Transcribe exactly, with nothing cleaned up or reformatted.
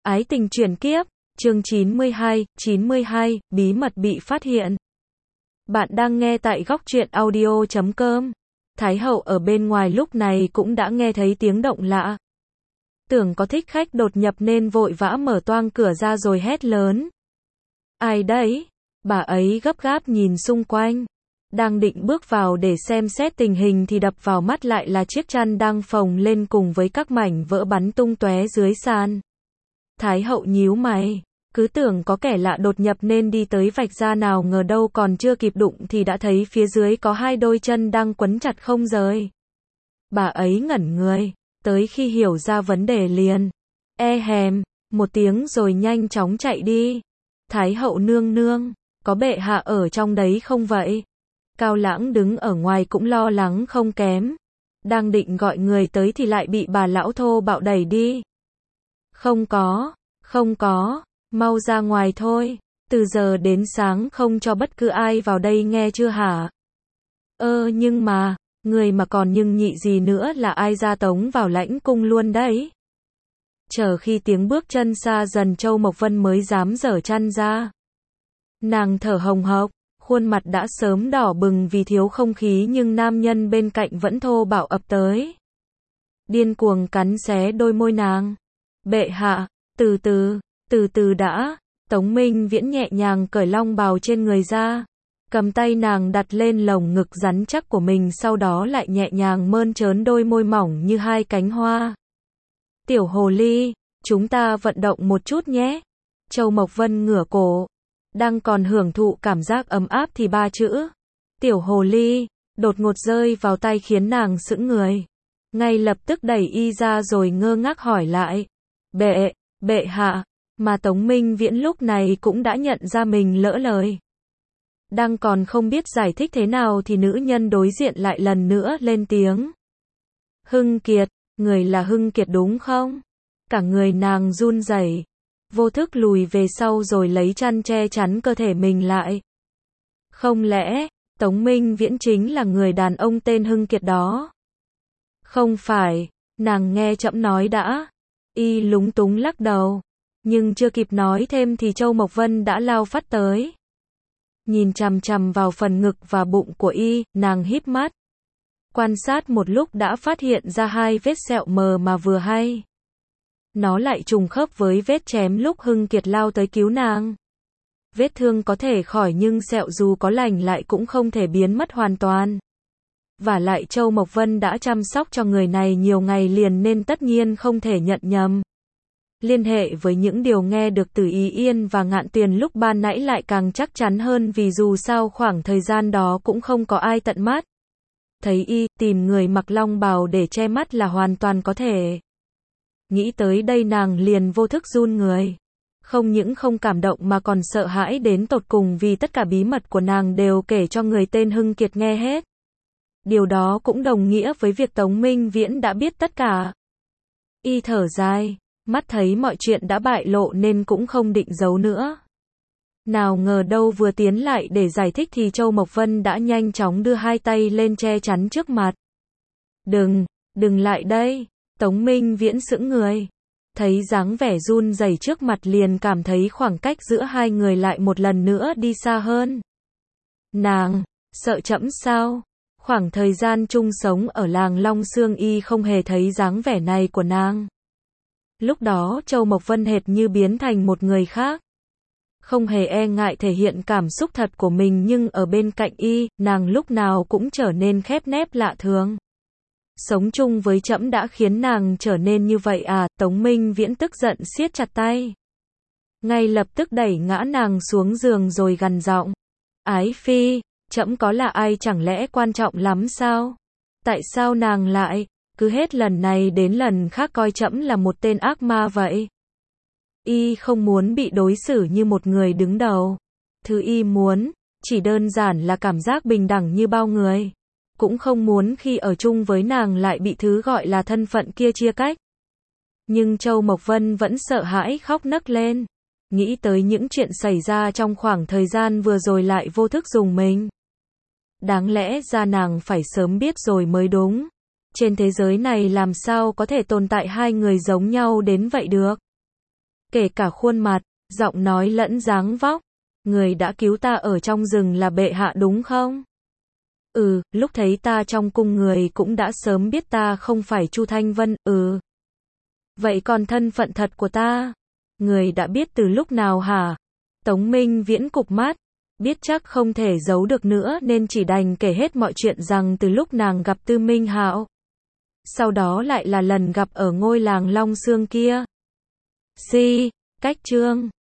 Ái tình chuyển kiếp, chương chín mươi hai, chín mươi hai, bí mật bị phát hiện. Bạn đang nghe tại góc truyện audio chấm com. Thái hậu ở bên ngoài lúc này cũng đã nghe thấy tiếng động lạ. Tưởng có thích khách đột nhập nên vội vã mở toang cửa ra rồi hét lớn. Ai đấy? Bà ấy gấp gáp nhìn xung quanh. Đang định bước vào để xem xét tình hình thì đập vào mắt lại là chiếc chăn đang phồng lên cùng với các mảnh vỡ bắn tung tóe dưới sàn. Thái hậu nhíu mày, cứ tưởng có kẻ lạ đột nhập nên đi tới vạch ra, nào ngờ đâu còn chưa kịp đụng thì đã thấy phía dưới có hai đôi chân đang quấn chặt không rời. Bà ấy ngẩn người, tới khi hiểu ra vấn đề liền. E hèm, một tiếng rồi nhanh chóng chạy đi. Thái hậu nương nương, có bệ hạ ở trong đấy không vậy? Cao Lãng đứng ở ngoài cũng lo lắng không kém. Đang định gọi người tới thì lại bị bà lão thô bạo đẩy đi. Không có, không có, mau ra ngoài thôi, từ giờ đến sáng không cho bất cứ ai vào đây nghe chưa hả? Ơ nhưng mà, người mà còn nhưng nhị gì nữa là ai ra tống vào lãnh cung luôn đấy? Chờ khi tiếng bước chân xa dần Châu Mộc Vân mới dám dở chăn ra. Nàng thở hồng hộc, khuôn mặt đã sớm đỏ bừng vì thiếu không khí nhưng nam nhân bên cạnh vẫn thô bạo ập tới. Điên cuồng cắn xé đôi môi nàng. Bệ hạ, từ từ, từ từ đã. Tống Minh Viễn nhẹ nhàng cởi long bào trên người ra, cầm tay nàng đặt lên lồng ngực rắn chắc của mình, sau đó lại nhẹ nhàng mơn trớn đôi môi mỏng như hai cánh hoa. Tiểu hồ ly, chúng ta vận động một chút nhé. Châu Mộc Vân ngửa cổ, đang còn hưởng thụ cảm giác ấm áp thì ba chữ tiểu hồ ly đột ngột rơi vào tay khiến nàng sững người. Ngay lập tức đẩy y ra rồi ngơ ngác hỏi lại. Bệ, bệ hạ, mà Tống Minh Viễn lúc này cũng đã nhận ra mình lỡ lời. Đang còn không biết giải thích thế nào thì nữ nhân đối diện lại lần nữa lên tiếng. Hưng Kiệt, người là Hưng Kiệt đúng không? Cả người nàng run rẩy, vô thức lùi về sau rồi lấy chăn che chắn cơ thể mình lại. Không lẽ, Tống Minh Viễn chính là người đàn ông tên Hưng Kiệt đó? Không phải, nàng nghe trẫm nói đã. Y lúng túng lắc đầu, nhưng chưa kịp nói thêm thì Châu Mộc Vân đã lao phát tới. Nhìn chằm chằm vào phần ngực và bụng của y, nàng híp mắt. Quan sát một lúc đã phát hiện ra hai vết sẹo mờ mà vừa hay. Nó lại trùng khớp với vết chém lúc Hưng Kiệt lao tới cứu nàng. Vết thương có thể khỏi nhưng sẹo dù có lành lại cũng không thể biến mất hoàn toàn. Và lại Châu Mộc Vân đã chăm sóc cho người này nhiều ngày liền nên tất nhiên không thể nhận nhầm. Liên hệ với những điều nghe được từ Ý Yên và Ngạn Tuyền lúc ban nãy lại càng chắc chắn hơn, vì dù sao khoảng thời gian đó cũng không có ai tận mắt thấy y, tìm người mặc long bào để che mắt là hoàn toàn có thể. Nghĩ tới đây nàng liền vô thức run người. Không những không cảm động mà còn sợ hãi đến tột cùng, vì tất cả bí mật của nàng đều kể cho người tên Hưng Kiệt nghe hết. Điều đó cũng đồng nghĩa với việc Tống Minh Viễn đã biết tất cả. Y thở dài, mắt thấy mọi chuyện đã bại lộ nên cũng không định giấu nữa. Nào ngờ đâu vừa tiến lại để giải thích thì Châu Mộc Vân đã nhanh chóng đưa hai tay lên che chắn trước mặt. Đừng, đừng lại đây. Tống Minh Viễn sững người. Thấy dáng vẻ run rẩy trước mặt liền cảm thấy khoảng cách giữa hai người lại một lần nữa đi xa hơn. Nàng, sợ trẫm sao? Khoảng thời gian chung sống ở làng Long Xương y không hề thấy dáng vẻ này của nàng. Lúc đó Châu Mộc Vân hệt như biến thành một người khác. Không hề e ngại thể hiện cảm xúc thật của mình, nhưng ở bên cạnh y, nàng lúc nào cũng trở nên khép nép lạ thường. Sống chung với trẫm đã khiến nàng trở nên như vậy à? Tống Minh Viễn tức giận siết chặt tay. Ngay lập tức đẩy ngã nàng xuống giường rồi gằn giọng. Ái phi, trẫm có là ai chẳng lẽ quan trọng lắm sao? Tại sao nàng lại, cứ hết lần này đến lần khác coi trẫm là một tên ác ma vậy? Y không muốn bị đối xử như một người đứng đầu. Thứ y muốn, chỉ đơn giản là cảm giác bình đẳng như bao người. Cũng không muốn khi ở chung với nàng lại bị thứ gọi là thân phận kia chia cách. Nhưng Châu Mộc Vân vẫn sợ hãi khóc nấc lên. Nghĩ tới những chuyện xảy ra trong khoảng thời gian vừa rồi lại vô thức rùng mình. Đáng lẽ ra nàng phải sớm biết rồi mới đúng. Trên thế giới này làm sao có thể tồn tại hai người giống nhau đến vậy được? kể cả khuôn mặt, giọng nói lẫn dáng vóc. Người đã cứu ta ở trong rừng là bệ hạ đúng không? Ừ, lúc thấy ta trong cung người cũng đã sớm biết ta không phải Chu Thanh Vân, ừ. Vậy còn thân phận thật của ta? Người đã biết từ lúc nào hả? Tống Minh Viễn cụp mắt, biết chắc không thể giấu được nữa nên chỉ đành kể hết mọi chuyện rằng từ lúc nàng gặp Tư Minh Hạo. Sau đó lại là lần gặp ở ngôi làng Long Xương kia. Si, cách chương.